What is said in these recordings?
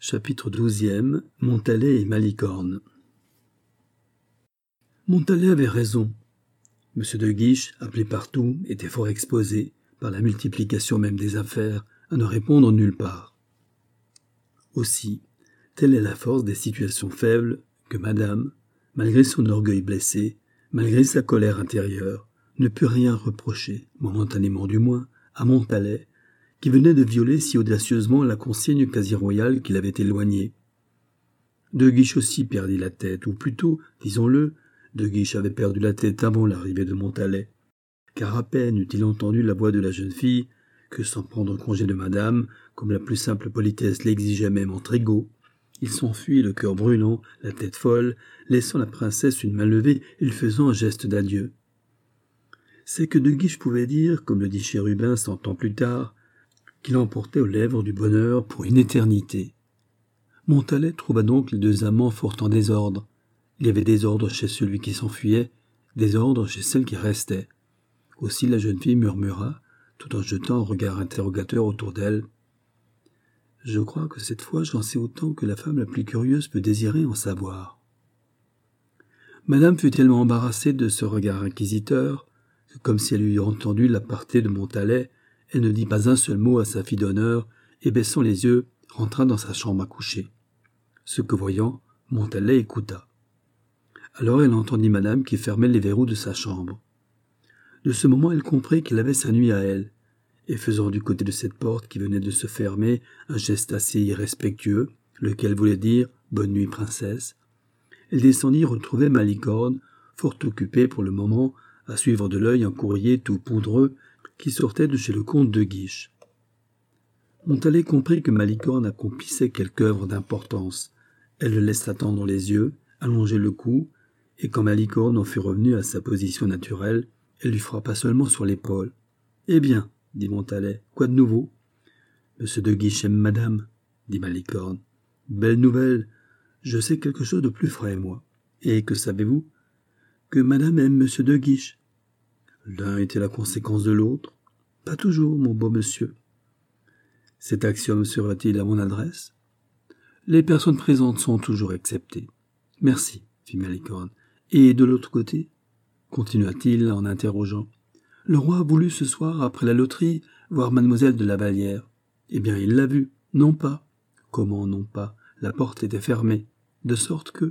Chapitre 12e. Montalais et Malicorne. Montalais avait raison. M. de Guiche, appelé partout, était fort exposé, par la multiplication même des affaires, à ne répondre nulle part. Aussi, telle est la force des situations faibles que madame, malgré son orgueil blessé, malgré sa colère intérieure, ne put rien reprocher, momentanément du moins, à Montalais, qui venait de violer si audacieusement la consigne quasi royale qu'il avait éloignée. De Guiche aussi perdit la tête, ou plutôt, disons-le, De Guiche avait perdu la tête avant l'arrivée de Montalais, car à peine eut-il entendu la voix de la jeune fille, que sans prendre congé de madame, comme la plus simple politesse l'exigeait même entre égaux, il s'enfuit le cœur brûlant, la tête folle, laissant la princesse une main levée et lui faisant un geste d'adieu. C'est que De Guiche pouvait dire, comme le dit Chérubin 100 ans plus tard, qu'il emportait aux lèvres du bonheur pour une éternité. Montalais trouva donc les deux amants fort en désordre. Il y avait désordre chez celui qui s'enfuyait, désordre chez celle qui restait. Aussi la jeune fille murmura, tout en jetant un regard interrogateur autour d'elle. « Je crois que cette fois j'en sais autant que la femme la plus curieuse peut désirer en savoir. » Madame fut tellement embarrassée de ce regard inquisiteur que, comme si elle eût entendu l'aparté de Montalais, elle ne dit pas un seul mot à sa fille d'honneur et, baissant les yeux, rentra dans sa chambre à coucher. Ce que voyant, Montalais écouta. Alors elle entendit madame qui fermait les verrous de sa chambre. De ce moment, elle comprit qu'elle avait sa nuit à elle, et faisant du côté de cette porte qui venait de se fermer un geste assez irrespectueux, lequel voulait dire « Bonne nuit, princesse », elle descendit retrouver Malicorne, fort occupée pour le moment à suivre de l'œil un courrier tout poudreux qui sortait de chez le comte de Guiche. Montalais comprit que Malicorne accomplissait quelque œuvre d'importance. Elle le laissa tendre les yeux, allonger le cou, et quand Malicorne en fut revenu à sa position naturelle, elle lui frappa seulement sur l'épaule. « Eh bien, dit Montalais, quoi de nouveau ?»« Monsieur de Guiche aime madame, dit Malicorne. Belle nouvelle, je sais quelque chose de plus frais, moi. Et que savez-vous ? Que madame aime monsieur de Guiche. L'un était la conséquence de l'autre. Pas toujours, mon beau monsieur. Cet axiome sera-t-il à mon adresse ? Les personnes présentes sont toujours exceptées. Merci, fit Malicorne. Et de l'autre côté ? Continua-t-il en interrogeant. Le roi a voulu ce soir, après la loterie, voir mademoiselle de la Vallière. Eh bien, il l'a vue. Non pas. Comment non pas ? La porte était fermée. De sorte que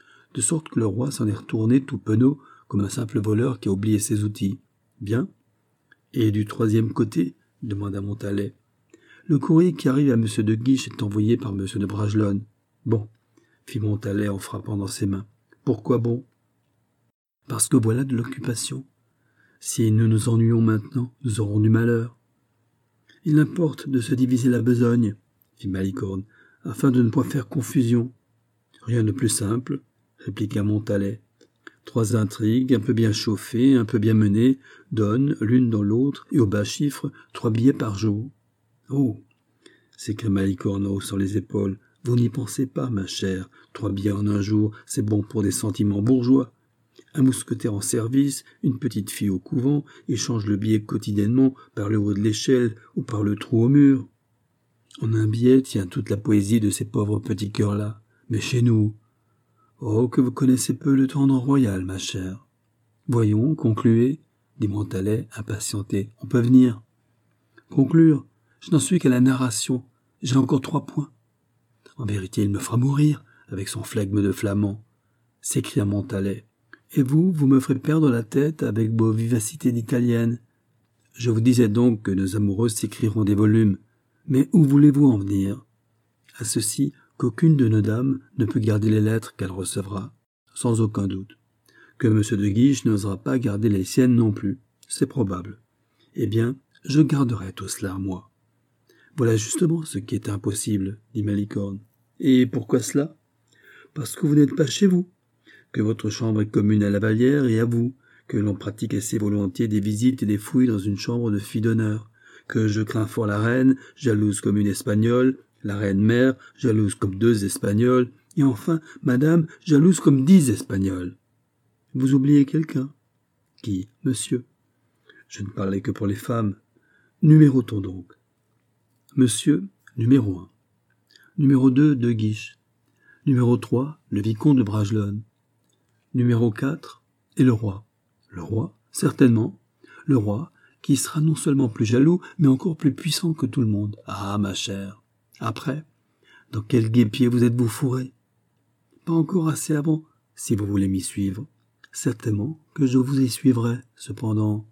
le roi s'en est retourné tout penaud, comme un simple voleur qui a oublié ses outils. Bien. Et du troisième côté ? Demanda Montalais. Le courrier qui arrive à M. de Guiche est envoyé par M. de Bragelonne. Bon, fit Montalais en frappant dans ses mains. Pourquoi bon ? Parce que voilà de l'occupation. Si nous nous ennuyons maintenant, nous aurons du malheur. Il importe de se diviser la besogne, fit Malicorne, afin de ne point faire confusion. Rien de plus simple, répliqua Montalais. 3 intrigues, un peu bien chauffées, un peu bien menées, donnent, l'une dans l'autre, et au bas chiffre, 3 billets par jour. Oh, s'écria Malicorne en haussant les épaules, vous n'y pensez pas, ma chère. 3 billets en un jour, c'est bon pour des sentiments bourgeois. Un mousquetaire en service, une petite fille au couvent, échange le billet quotidiennement par le haut de l'échelle ou par le trou au mur. En un billet tient toute la poésie de ces pauvres petits cœurs-là. Mais chez nous... Oh, que vous connaissez peu le tendre royal, ma chère. Voyons, concluez, dit Montalais, impatienté. On peut venir. Conclure, je n'en suis qu'à la narration. J'ai encore 3 points. En vérité, il me fera mourir, avec son flegme de flamand, s'écria Montalais. Et vous me ferez perdre la tête avec vos vivacités d'italienne. Je vous disais donc que nos amoureuses s'écriront des volumes. Mais où voulez-vous en venir ? À ceci qu'aucune de nos dames ne peut garder les lettres qu'elle recevra, sans aucun doute. Que M. de Guiche n'osera pas garder les siennes non plus, c'est probable. Eh bien, je garderai tout cela, moi. Voilà justement ce qui est impossible, dit Malicorne. Et pourquoi cela ? Parce que vous n'êtes pas chez vous, que votre chambre est commune à la Vallière et à vous, que l'on pratique assez volontiers des visites et des fouilles dans une chambre de fille d'honneur, que je crains fort la reine, jalouse comme une Espagnole, la reine-mère, jalouse comme 2 Espagnols, et enfin, madame, jalouse comme 10 Espagnols. Vous oubliez quelqu'un ? Qui, monsieur ? Je ne parlais que pour les femmes. Numérotons donc. Monsieur, numéro 1. Numéro 2, De Guiche. Numéro 3, le vicomte de Bragelonne. Numéro 4, et le roi. Le roi, certainement. Le roi, qui sera non seulement plus jaloux, mais encore plus puissant que tout le monde. Ah, ma chère. Après, dans quel guêpier vous êtes-vous fourré? Pas encore assez avant, si vous voulez m'y suivre. Certainement que je vous y suivrai, cependant,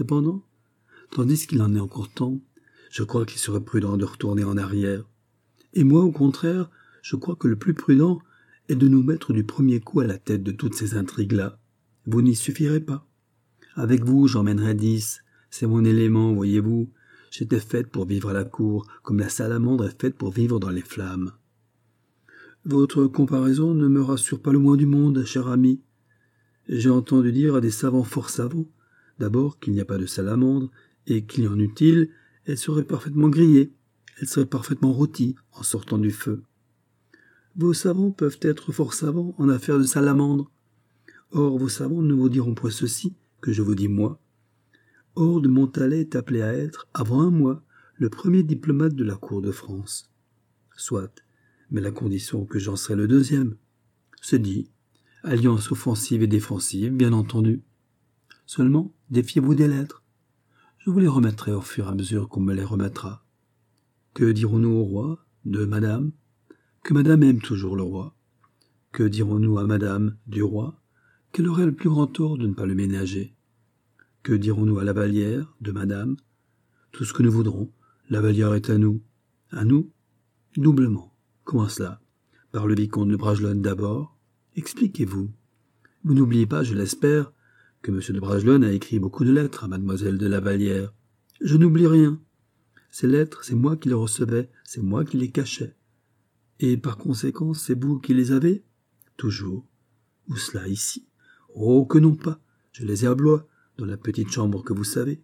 tandis qu'il en est encore temps, je crois qu'il serait prudent de retourner en arrière. Et moi, au contraire, je crois que le plus prudent est de nous mettre du premier coup à la tête de toutes ces intrigues-là. Vous n'y suffirez pas. Avec vous, j'emmènerai 10. C'est mon élément, voyez-vous. J'étais faite pour vivre à la cour, comme la salamandre est faite pour vivre dans les flammes. Votre comparaison ne me rassure pas le moins du monde, cher ami. J'ai entendu dire à des savants fort savants, d'abord qu'il n'y a pas de salamandre, et qu'il y en eût-il, elle serait parfaitement grillée, elle serait parfaitement rôtie en sortant du feu. Vos savants peuvent être fort savants en affaires de salamandre. Or, vos savants ne vous diront point ceci que je vous dis moi. Or de Montalet est appelé à être, avant un mois, le premier diplomate de la cour de France. Soit, mais à la condition que j'en serai le deuxième. C'est dit. Alliance offensive et défensive, bien entendu. Seulement, défiez-vous des lettres. Je vous les remettrai au fur et à mesure qu'on me les remettra. Que dirons-nous au roi, de madame? Que madame aime toujours le roi. Que dirons-nous à madame, du roi? Qu'elle aurait le plus grand tort de ne pas le ménager. Que dirons-nous à la Vallière, de madame? Tout ce que nous voudrons. La Vallière est à nous. À nous? Doublement. Comment cela? Par le vicomte de Bragelonne d'abord? Expliquez-vous. Vous n'oubliez pas, je l'espère, que M. de Bragelonne a écrit beaucoup de lettres à mademoiselle de la Vallière. Je n'oublie rien. Ces lettres, c'est moi qui les recevais, c'est moi qui les cachais. Et par conséquent, c'est vous qui les avez? Toujours. Où cela, ici? Oh, que non pas. Je les ai à Blois, dans la petite chambre que vous savez.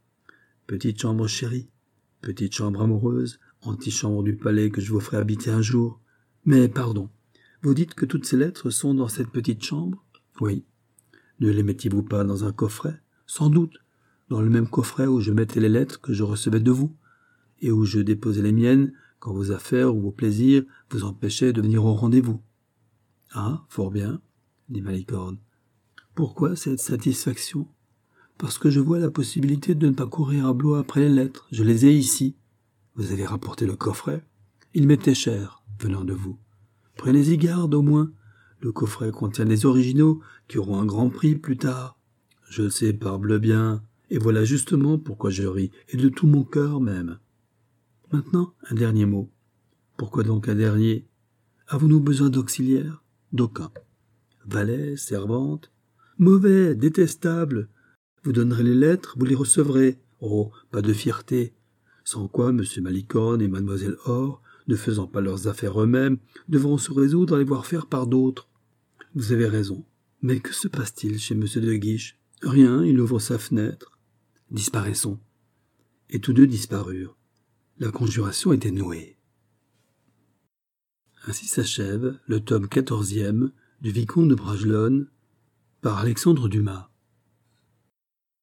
Petite chambre chérie, petite chambre amoureuse, antichambre du palais que je vous ferai habiter un jour. Mais pardon, vous dites que toutes ces lettres sont dans cette petite chambre? Oui. Ne les mettiez-vous pas dans un coffret? Sans doute, dans le même coffret où je mettais les lettres que je recevais de vous, et où je déposais les miennes quand vos affaires ou vos plaisirs vous empêchaient de venir au rendez-vous. Ah, fort bien, dit Malicorne. Pourquoi cette satisfaction? Parce que je vois la possibilité de ne pas courir à Blois après les lettres. Je les ai ici. Vous avez rapporté le coffret? Il m'était cher, venant de vous. Prenez-y garde, au moins. Le coffret contient des originaux qui auront un grand prix plus tard. Je le sais, parbleu bien, et voilà justement pourquoi je ris, et de tout mon cœur même. Maintenant, un dernier mot. Pourquoi donc un dernier? Avons-nous besoin d'auxiliaires? D'aucun. Valets, servantes? Mauvais, détestables. Vous donnerez les lettres, vous les recevrez. Oh, pas de fierté. Sans quoi M. Malicorne et Mlle Or, ne faisant pas leurs affaires eux-mêmes, devront se résoudre à les voir faire par d'autres. Vous avez raison. Mais que se passe-t-il chez M. de Guiche? Rien, il ouvre sa fenêtre. Disparaissons. Et tous deux disparurent. La conjuration était nouée. Ainsi s'achève le tome 14e du Vicomte de Bragelonne par Alexandre Dumas.